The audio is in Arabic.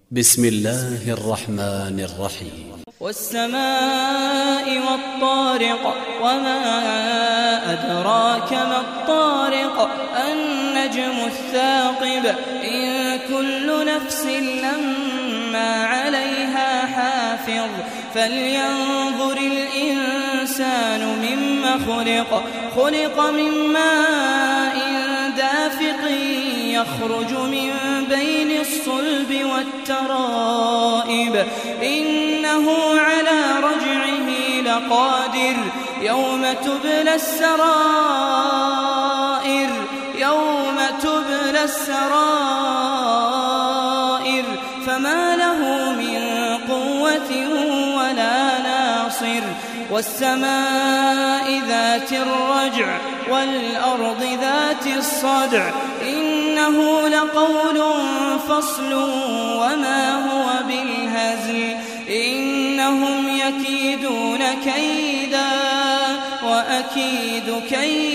بسم الله الرحمن الرحيم. والسماء والطارق وما أدراك ما الطارق النجم الثاقب إن كل نفس لما عليها حافظ فلينظر الإنسان مما خلق من ماء دافق يخرج من بين الصلب والترائب إنه على رجعه لقادر يوم تبلى السرائر فما له من قوة ولا ناصر والسماء ذات الرجع والأرض ذات الصدع إنه لقول فصل وما هو بالهزل إنهم يكيدون كيدا وأكيد كيدا